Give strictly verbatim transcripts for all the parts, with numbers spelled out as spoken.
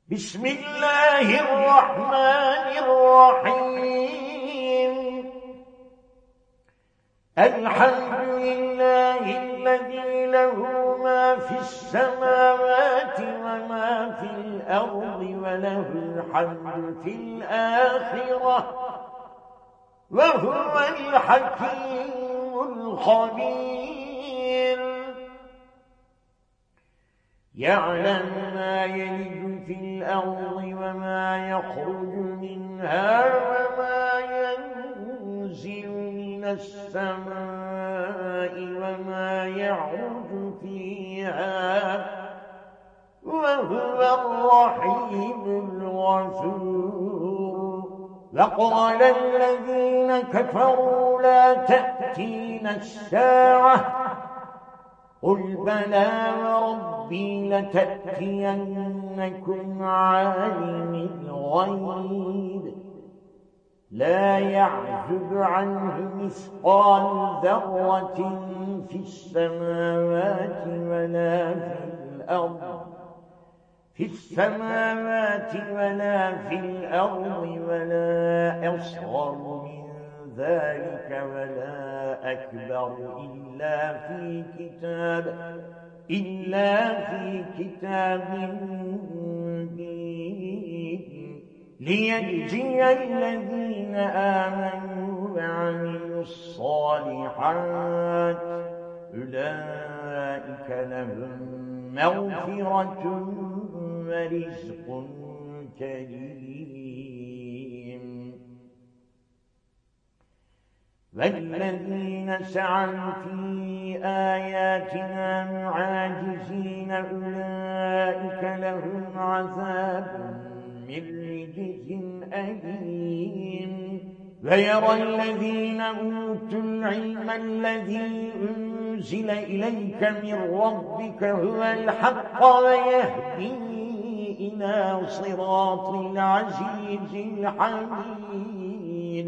بسم الله الرحمن الرحيم. الحمد لله الذي له ما في السماوات وما في الأرض وله الحمد في الآخرة وهو الحكيم الخبير. يعلم ما يلج في الأرض وما يخرج منها وما ينزل من السماء وما يعرج فيها وهو الرحيم الغفور. وقال الذين كفروا لا تأتينا الساعة قل بلى وربي لتأتينكم عالم الغيب لا يعزب عنه مثقال ذرة في السماوات ولا في الأرض في السماوات ولا في الأرض ولا أصغر من ذلك ولا أكبر إلا في كتاب إلا في كتاب مبين ليجزي الذين آمنوا وعملوا الصالحات أولئك لهم مغفرة ورزق كريم. والذين سعوا في آياتنا معاجزين أولئك لهم عذاب من رجز أليم. ويرى الذين أوتوا العلم الذي أنزل إليك من ربك هو الحق ويهدي إلى صراط العزيز الحميد.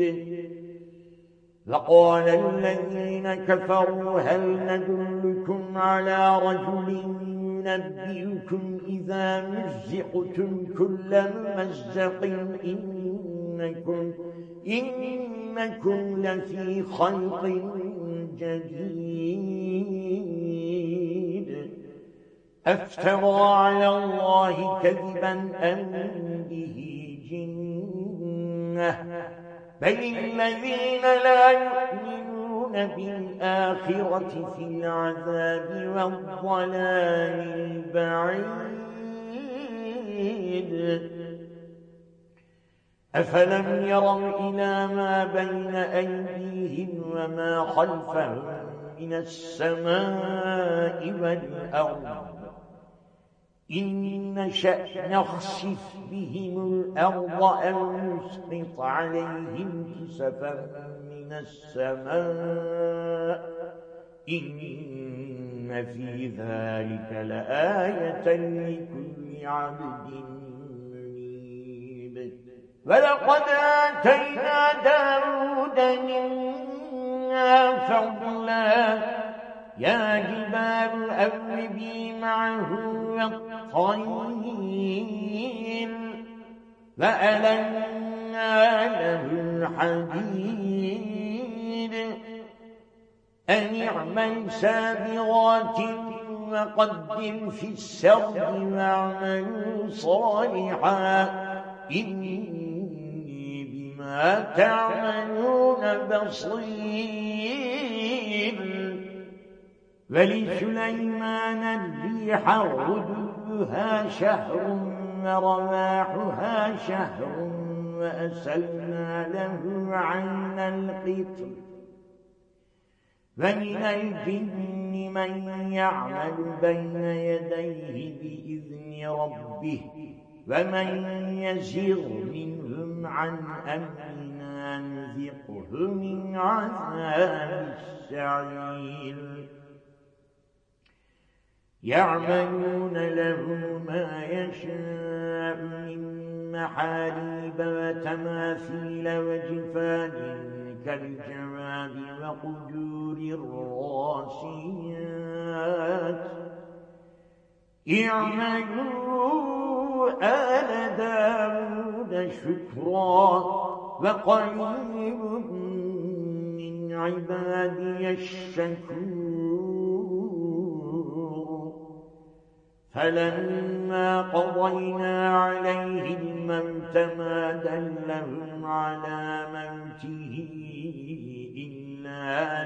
وقال الذين كفروا هل ندلكم على رجل ينبئكم إذا مزقتم كل ممزق إنكم, إنكم لفي خلق جديد أفترى على الله كذبا أم به جنة بل الذين لا يؤمنون بالآخرة في العذاب والضلال البعيد. أفلم يروا إلى ما بين أيديهم وما خلفهم من السماء والأرض إن نشأ نخسف بهم الأرض أو نسقط عليهم كسفا من السماء إن في ذلك لآية لكل عبد منيب. ولقد آتينا داود منا فضلا يا جبال أوبي معه والطير وألنا له الحديد أن اعمل سابغات وقدر في السرد واعملوا صالحا إني بما تعملون بصير. ولسليمان الريح غدوها شهر ورواحها شهر وأسلنا له عين القطر. ومن الجن من يعمل بين يديه بإذن ربه ومن يزغ منهم عن أمرنا نذقه من عذاب السعير. يعملون له ما يشاء من محاريب وتماثيل وجفان كالجواب وقدور الراسيات اعملوا آل داود شكرا وقليل من عبادي الشكور فلما قضينا عليه الموت ما دلهم على موته إلا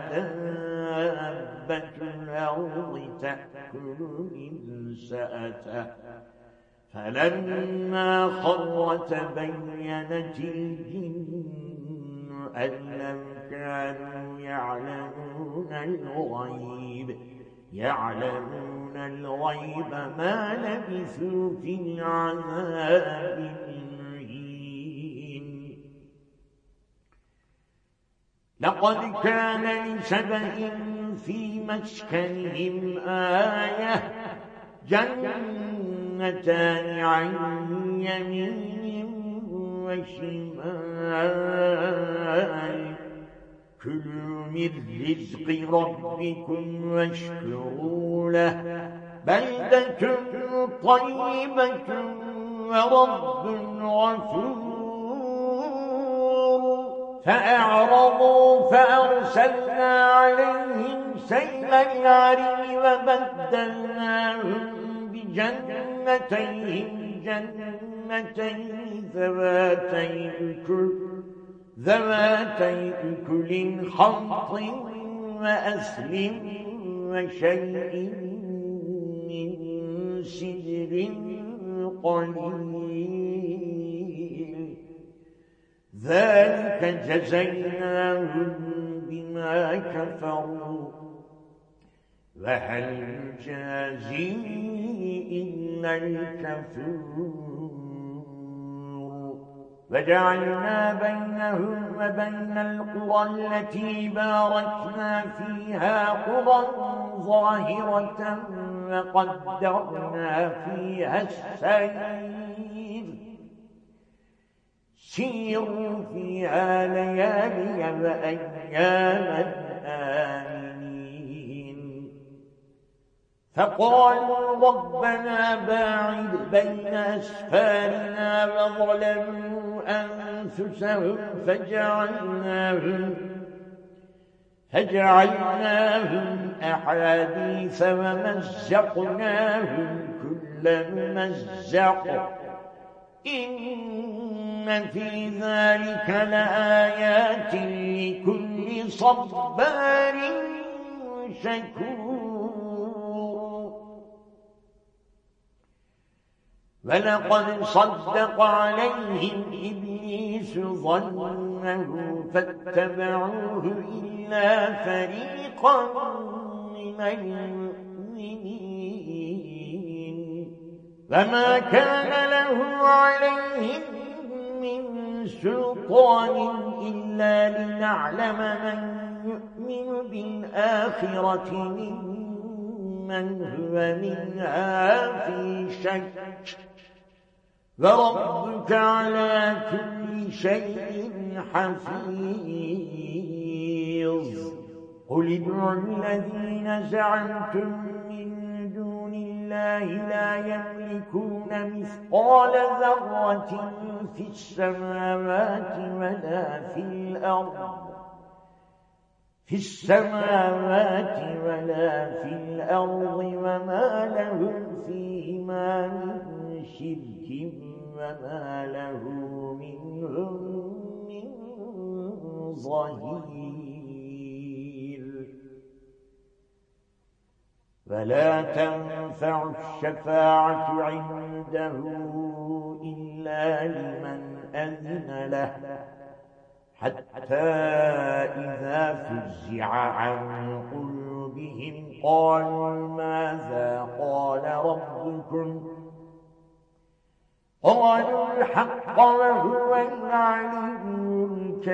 دابة الأرض تأكل من سأته فلما خر تبينت الجن أن لم كانوا يعلمون الغيب يعلمون الغيب ما لبثوا في العذاب المهين لقد كان لسبأ في مسكنهم آية جنتان عن يمين وشمال كلوا من رزق ربكم واشكروا له بلدة طيبة ورب غفور فأعرضوا فأرسلنا عليهم سيل العرم وبدلناهم بجنتين جنتين ذواتي أكل ذواتي أكل خمط وأسل وشيء من سدر قليل ذلك جزيناهم بما كفروا وهل نجازي إلا الكفور وجعلنا بينهم وبين القرى التي باركنا فيها قرى ظاهرة وقدرنا فيها السير سيروا فيها ليالي وأياما آمنين فقالوا ربنا باعد بين أسفارنا وظلموا أنفسهم فجعلناهم فجعلناهم أحاديث ومزقناهم كل ممزق إن في ذلك لآيات لكل صبار شكور ولقد صدق عليهم إبليس ظنه فاتبعوه إلا فريقا من المؤمنين وما كان له عليهم من سلطان إلا لنعلم من يؤمن بالآخرة ممن هو منها في شك وربك على كل شيء حفيظ قل ادعوا الذين زعمتم من دون الله لا يملكون مثقال ذرة في السماوات ولا في الأرض في السماوات ولا في الأرض وما لهم فيهما من شرك وما له منهم من ظهير فلا تنفع الشفاعة عنده إلا لمن أذن له حتى إذا فزع عن قلوبهم قالوا ماذا قال ربكم قالوا الحق وهو العلي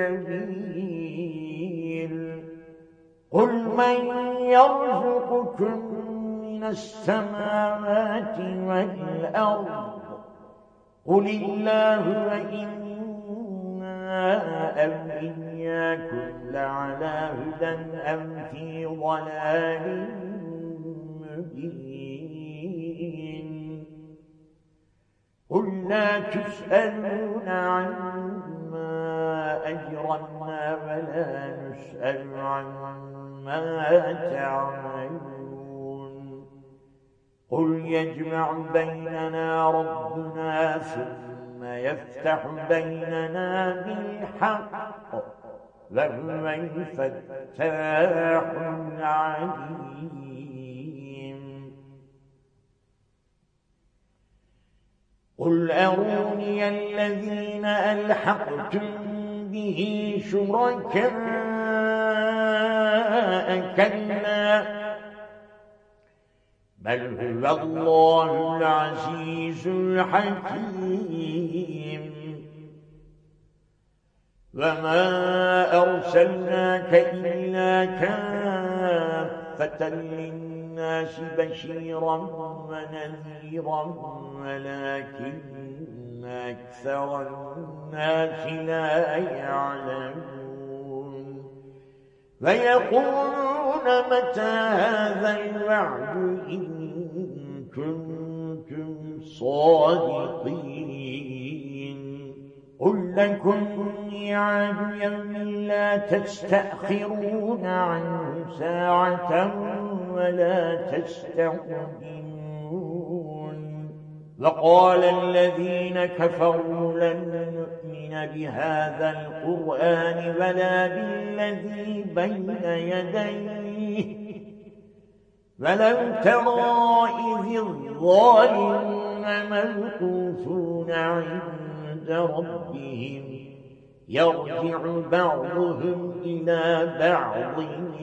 الكبير قل من يرزقكم من السماوات والأرض قل الله وإنا أو إياكم لعلى هدى أم في ضلال مبين لا تسألون عما أجرمنا ولا نسأل عما تعملون قل يجمع بيننا ربنا ثم يفتح بيننا بالحق وهو الفتاح العليم قل أروني الذين ألحقتم به شركاء كلا بل هو الله العزيز الحكيم وما أرسلناك إلا كافة للناس بشيرا ونذيرا ولكن أكثر الناس لا يعلمون ويقولون متى هذا الوعد إن كنتم صادقين قل لكم ميعاد يوم لا تستأخرون عنه ساعة ولا تستقدمون وقال الذين كفروا لن نؤمن بهذا القرآن ولا بالذي بين يديه ولو ترى إذ الظالمون موقوفون عند ربهم يرجع بعضهم إلى بعض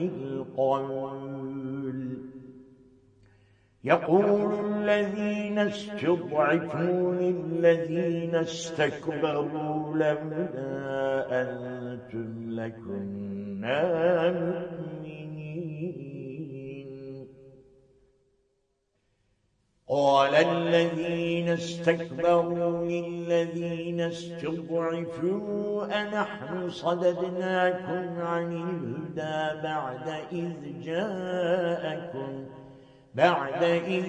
القول يقول الذين استضعفوا للذين استكبروا لولا أنتم لكنا مؤمنين قال الذين استكبروا للذين استضعفوا أنحن صددناكم عن الهدى بعد إذ جاءكم بعد إذ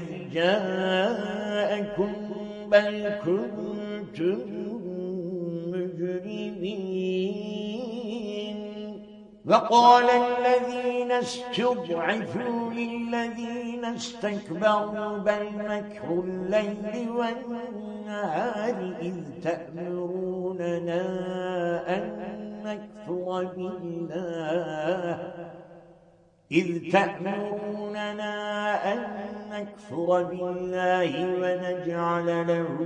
جاءكم بل كنتم مجرمين وقال الذين استضعفوا للذين استكبروا بل مكر الليل والنهار إذ تأمروننا أن نكفر بالله إذ تأمروننا أن نكفر بالله ونجعل له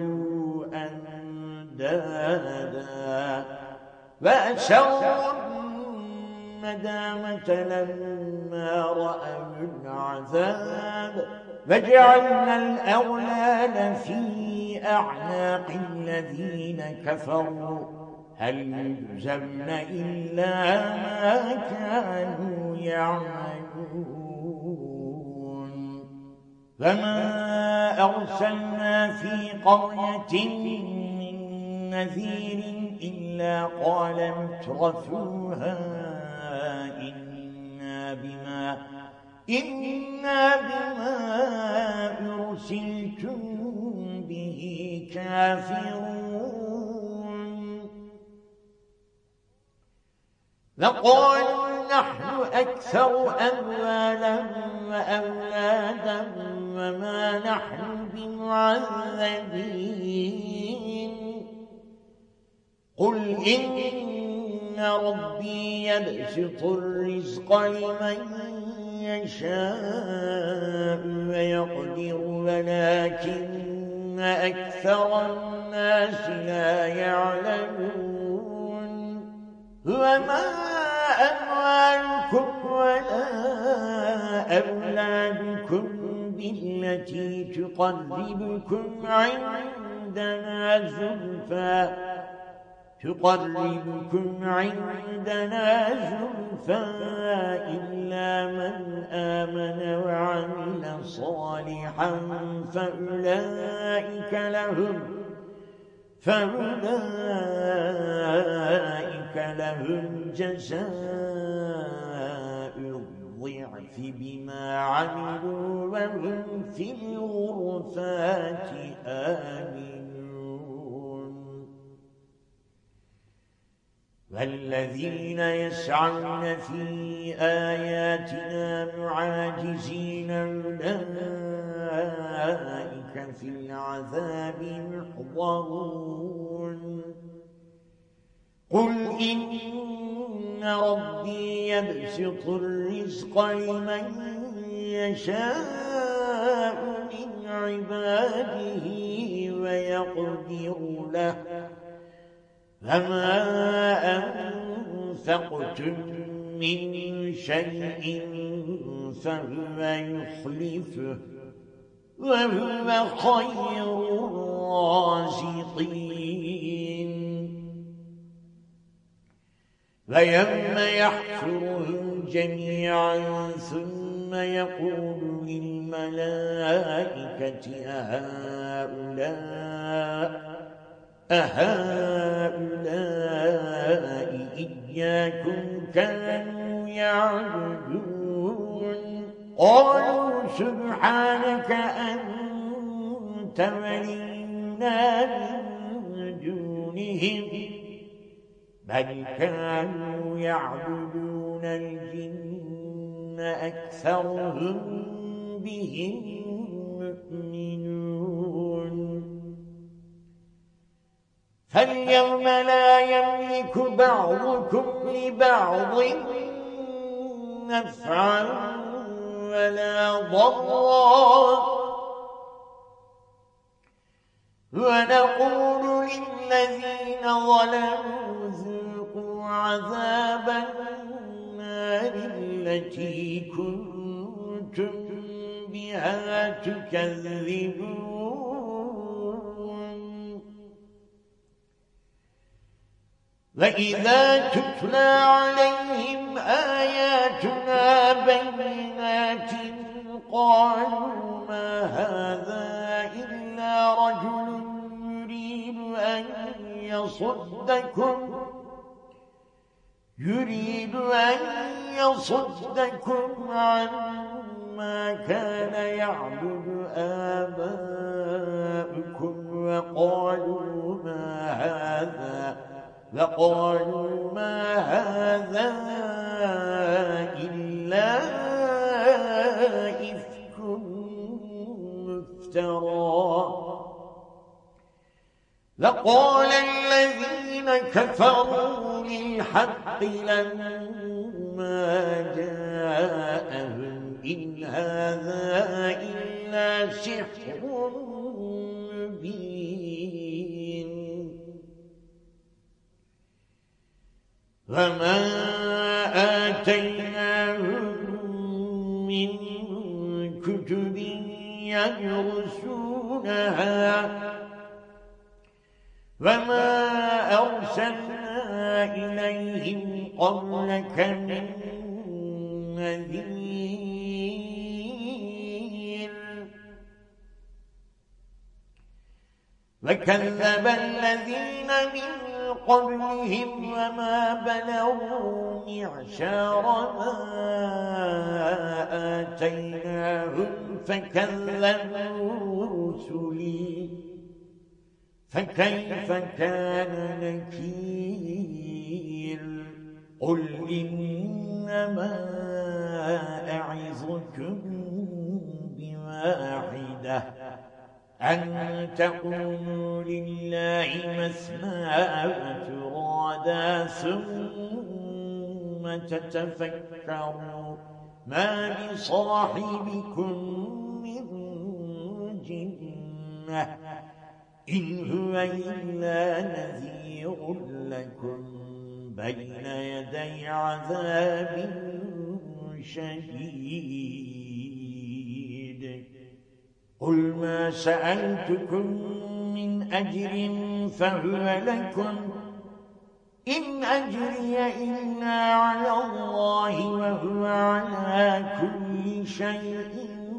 أندادا وأسروا الندامة لما رأوا العذاب فجعلنا الأغلال في أعناق الذين كفروا هل يجزون إلا ما كانوا يعملون فما أرسلنا في قرية من نذير إلا قال مترفوها إنا بما إنا بما أرسلتم به كافرون لقالوا نحن أكثر أموالا وأولادا وما نحن بمعذبين قل إن ربي يبسط الرزق لمن يشاء ويقدر ولكن أكثر الناس لا يعلمون وما أموالكم ولا أولادكم بالتي تقربكم عندنا زلفى تقربكم عندنا زلفى إلا من آمن وعمل صالحا فأولئك لهم فأولئك لهم جزاء الضعف بما عملوا وهم في الغرفات آمنون والذين يسعون في آياتنا معاجزين أولئك في العذاب محضرون قل إن ربي يبسط الرزق لمن يشاء من عباده ويقدر له فما أنفقتم من شيء فهو يخلفه وهو خير الرازقين ويوم يحشرهم جميعا ثم يقول للملائكة أهؤلاء أهؤلاء إياكم كانوا يعبدون قالوا سبحانك أنت ولينا من دونهم بل كانوا يعبدون الجن أكثرهم بهم مؤمنون فاليوم لا يملك بعضكم لبعض نفعا ولا ضرا ونقول للذين ظلموا ذوقوا عذاب النار التي كنتم بها تكذبون وإذا تتلى عليهم آياتنا بينات قالوا ما هذا إلا رجل يريد أن يصدكم يريد أن يصدكم عما كان يعبد آباؤكم وقالوا ما هذا وقالوا ما هذا إلا إفك مفترى وقال الذين كفروا للحق لما جاءهم إن هذا إلا سحر مبين وما آتيناهم من كتب يدرسونها وما أرسلنا إليهم قبلك من نذير وكذب الذين من قبلهم وما بلغوا معشار ما آتيناهم فكذبوا رسلي فكيف كان نكير قل إنما أعظكم بواحدة أن تقولوا لله مثنى وفرادا ثم تتفكروا ما بصاحبكم من جنة إن هو إلا نذير لكم بين يدي عذاب شديد قل ما سألتكم من أجر فهو لكم إن أجري إلا على الله وهو على كل شيء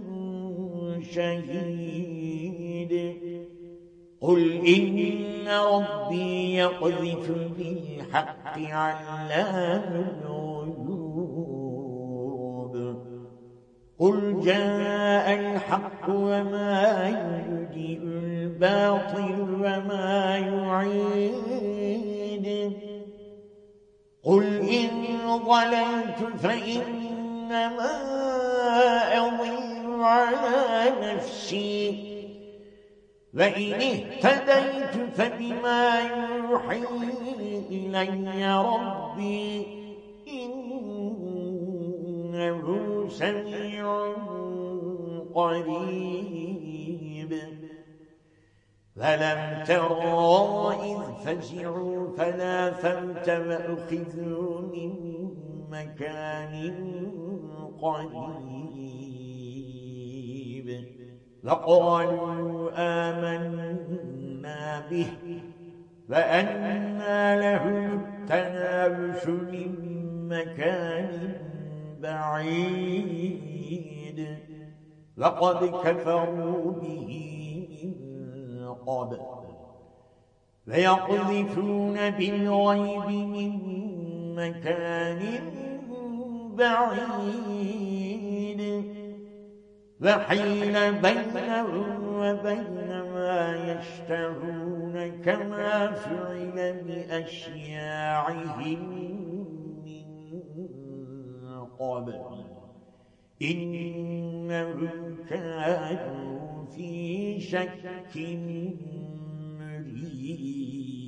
شهيد قل إن ربي يقذف بالحق علام الغيوب قل جاء الحق وما يبدئ الباطل وما يعيد قل إن ضللت فإنما أضل على نفسي وإن اهتديت فبما يوحي إلي ربي إنه سميع قريب فلم تروا إذ فزعوا فلا فوت وأخذوا من مكان قريب وقالوا آمنا به فأنى له التناوش من مكان بعيد لقد كفروا به قبل فيقذفون بالغيب من مكان بعيد وحيل بينهم وبين ما يشتهون كما فعل بأشياعهم من قبل إنهم كانوا في شك مريب